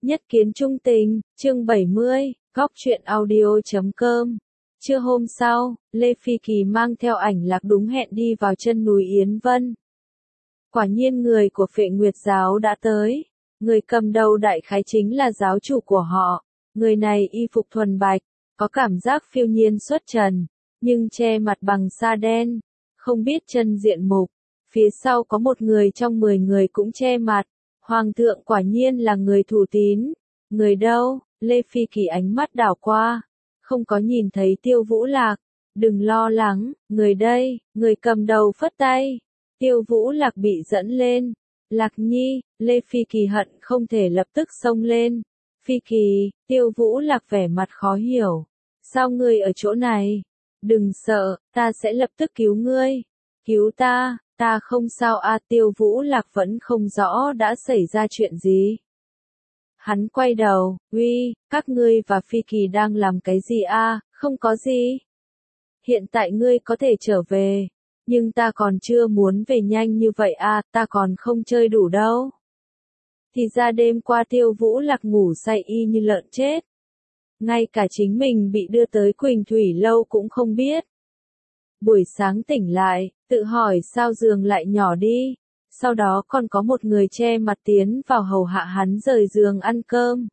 Nhất kiến trung tình, chương 70, góc truyện audio.com. Trưa hôm sau, Lê Phi Kỳ mang theo Ảnh Lạc đúng hẹn đi vào chân núi Yến Vân. Quả nhiên người của Phệ Nguyệt giáo đã tới. Người cầm đầu đại khái chính là giáo chủ của họ. Người này y phục thuần bạch, có cảm giác phiêu nhiên xuất trần, nhưng che mặt bằng sa đen, không biết chân diện mục. Phía sau có một người trong 10 người cũng che mặt. Hoàng thượng quả nhiên là người thủ tín. Người đâu? Lê Phi Kỳ ánh mắt đảo qua, không có nhìn thấy Tiêu Vũ Lạc. Đừng lo lắng, người đây. Người cầm đầu phất tay. Tiêu Vũ Lạc bị dẫn lên. Lạc Nhi, Lê Phi Kỳ hận không thể lập tức xông lên. Phi Kỳ, Tiêu Vũ Lạc vẻ mặt khó hiểu. Sao ngươi ở chỗ này? Đừng sợ, ta sẽ lập tức cứu ngươi. Cứu ta? Ta không sao a. Tiêu Vũ Lạc vẫn không rõ đã xảy ra chuyện gì. Hắn quay đầu, uy, các ngươi và Phi Kỳ đang làm cái gì a? Không có gì. Hiện tại ngươi có thể trở về, nhưng ta còn chưa muốn về nhanh như vậy a, ta còn không chơi đủ đâu. Thì ra đêm qua Tiêu Vũ Lạc ngủ say y như lợn chết. Ngay cả chính mình bị đưa tới Quỳnh Thủy Lâu cũng không biết. Buổi sáng tỉnh lại, tự hỏi sao giường lại nhỏ đi, sau đó còn có một người che mặt tiến vào hầu hạ hắn rời giường ăn cơm.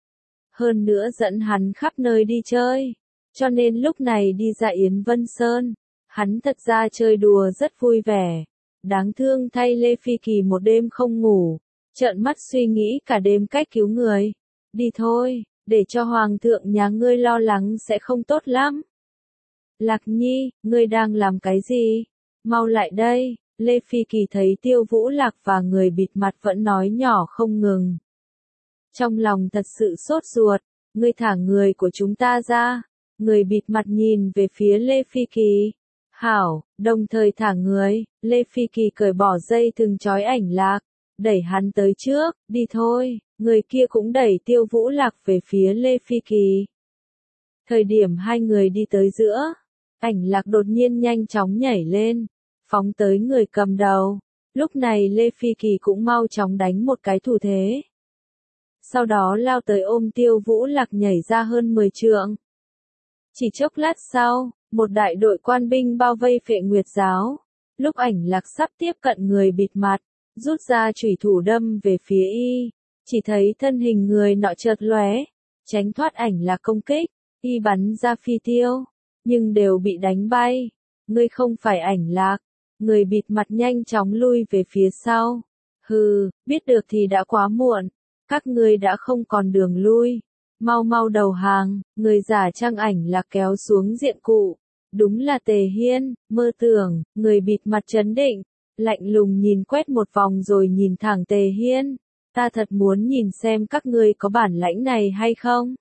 Hơn nữa dẫn hắn khắp nơi đi chơi, cho nên lúc này đi ra Yến Vân Sơn, hắn thật ra chơi đùa rất vui vẻ. Đáng thương thay Lê Phi Kỳ một đêm không ngủ, trợn mắt suy nghĩ cả đêm cách cứu người. Đi thôi, để cho Hoàng thượng nhà ngươi lo lắng sẽ không tốt lắm. Lạc Nhi, ngươi đang làm cái gì? Mau lại đây. Lê Phi Kỳ thấy Tiêu Vũ Lạc và người bịt mặt vẫn nói nhỏ không ngừng. Trong lòng thật sự sốt ruột, ngươi thả người của chúng ta ra. Người bịt mặt nhìn về phía Lê Phi Kỳ. Hảo, đồng thời thả người. Lê Phi Kỳ cởi bỏ dây thừng trói Ảnh Lạc, đẩy hắn tới trước, đi thôi. Người kia cũng đẩy Tiêu Vũ Lạc về phía Lê Phi Kỳ. Thời điểm hai người đi tới giữa, Ảnh Lạc đột nhiên nhanh chóng nhảy lên, phóng tới người cầm đầu. Lúc này Lê Phi Kỳ cũng mau chóng đánh một cái thủ thế. Sau đó lao tới ôm Tiêu Vũ Lạc nhảy ra hơn 10 trượng. Chỉ chốc lát sau, một đại đội quan binh bao vây Phệ Nguyệt giáo. Lúc Ảnh Lạc sắp tiếp cận người bịt mặt, rút ra chủy thủ đâm về phía y. Chỉ thấy thân hình người nọ chợt lóe, tránh thoát Ảnh Lạc công kích, y bắn ra phi tiêu, nhưng đều bị đánh bay. Ngươi không phải Ảnh Lạc. Người bịt mặt nhanh chóng lui về phía sau. Hừ, biết được thì đã quá muộn. Các ngươi đã không còn đường lui. Mau mau đầu hàng. Người giả trang Ảnh Lạc kéo xuống diện cụ. Đúng là Tề Hiên. Mơ tưởng. Người bịt mặt trấn định, lạnh lùng nhìn quét một vòng rồi nhìn thẳng Tề Hiên. Ta thật muốn nhìn xem các ngươi có bản lãnh này hay không.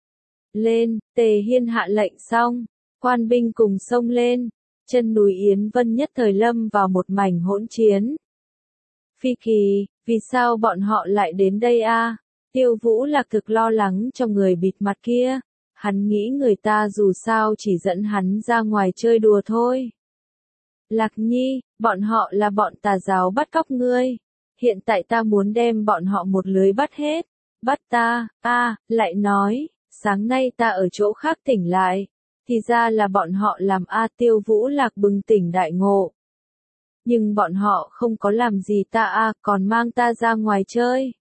Lên. Tề Hiên hạ lệnh xong, quan binh cùng xông lên. Chân núi Yến Vân nhất thời lâm vào một mảnh hỗn chiến. Phi Kỳ, vì sao bọn họ lại đến đây a? Tiêu Vũ Lạc thực lo lắng cho người bịt mặt kia. Hắn nghĩ người ta dù sao chỉ dẫn hắn ra ngoài chơi đùa thôi. Lạc Nhi, bọn họ là bọn tà giáo bắt cóc ngươi. Hiện tại ta muốn đem bọn họ một lưới bắt hết. Bắt ta, lại nói, sáng nay ta ở chỗ khác tỉnh lại. Thì ra là bọn họ làm Tiêu Vũ Lạc bừng tỉnh đại ngộ. Nhưng bọn họ không có làm gì ta còn mang ta ra ngoài chơi.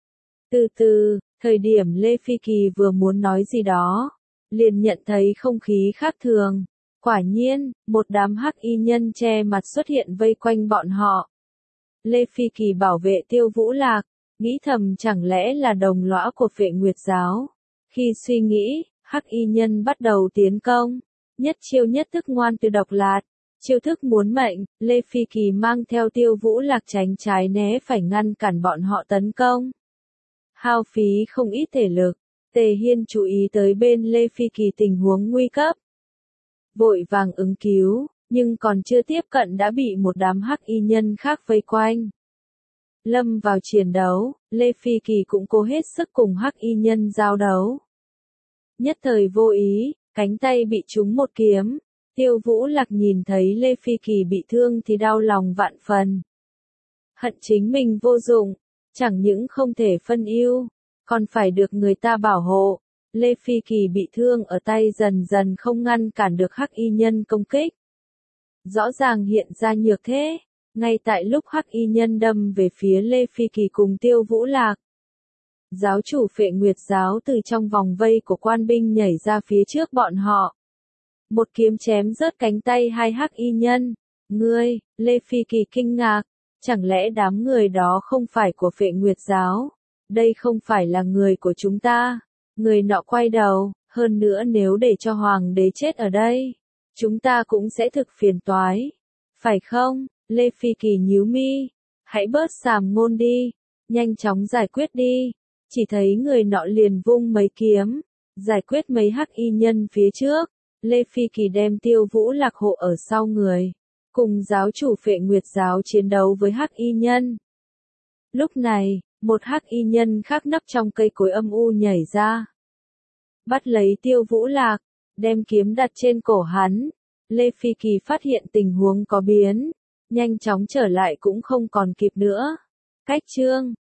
Từ từ, thời điểm Lê Phi Kỳ vừa muốn nói gì đó, liền nhận thấy không khí khác thường. Quả nhiên, một đám hắc y nhân che mặt xuất hiện vây quanh bọn họ. Lê Phi Kỳ bảo vệ Tiêu Vũ Lạc, nghĩ thầm chẳng lẽ là đồng lõa của Phệ Nguyệt giáo. Khi suy nghĩ, hắc y nhân bắt đầu tiến công, nhất chiêu nhất thức ngoan từ độc lạt, chiêu thức muốn mệnh. Lê Phi Kỳ mang theo Tiêu Vũ Lạc tránh trái né phải ngăn cản bọn họ tấn công. Hao phí không ít thể lực, Tề Hiên chú ý tới bên Lê Phi Kỳ tình huống nguy cấp. Vội vàng ứng cứu, nhưng còn chưa tiếp cận đã bị một đám hắc y nhân khác vây quanh. Lâm vào chiến đấu, Lê Phi Kỳ cũng cố hết sức cùng hắc y nhân giao đấu. Nhất thời vô ý, cánh tay bị trúng một kiếm. Tiêu Vũ Lạc nhìn thấy Lê Phi Kỳ bị thương thì đau lòng vạn phần. Hận chính mình vô dụng, chẳng những không thể phân ưu, còn phải được người ta bảo hộ. Lê Phi Kỳ bị thương ở tay dần dần không ngăn cản được Hắc Y Nhân công kích. Rõ ràng hiện ra nhược thế, ngay tại lúc Hắc Y Nhân đâm về phía Lê Phi Kỳ cùng Tiêu Vũ Lạc. Giáo chủ Phệ Nguyệt giáo từ trong vòng vây của quan binh nhảy ra phía trước bọn họ. Một kiếm chém rớt cánh tay hai Hắc Y Nhân. Ngươi, Lê Phi Kỳ kinh ngạc, chẳng lẽ đám người đó không phải của Phệ Nguyệt giáo? Đây không phải là người của chúng ta. Người nọ quay đầu, hơn nữa nếu để cho hoàng đế chết ở đây, chúng ta cũng sẽ thực phiền toái. Phải không? Lê Phi Kỳ nhíu mi. Hãy bớt sàm ngôn đi, nhanh chóng giải quyết đi. Chỉ thấy người nọ liền vung mấy kiếm, giải quyết mấy Hắc Y Nhân phía trước. Lê Phi Kỳ đem Tiêu Vũ Lạc hộ ở sau người, cùng giáo chủ Phệ Nguyệt giáo chiến đấu với Hắc Y Nhân. Lúc này, một Hắc Y Nhân khác nấp trong cây cối âm u nhảy ra, bắt lấy Tiêu Vũ Lạc, đem kiếm đặt trên cổ hắn. Lê Phi Kỳ phát hiện tình huống có biến, nhanh chóng trở lại cũng không còn kịp nữa. Cách chương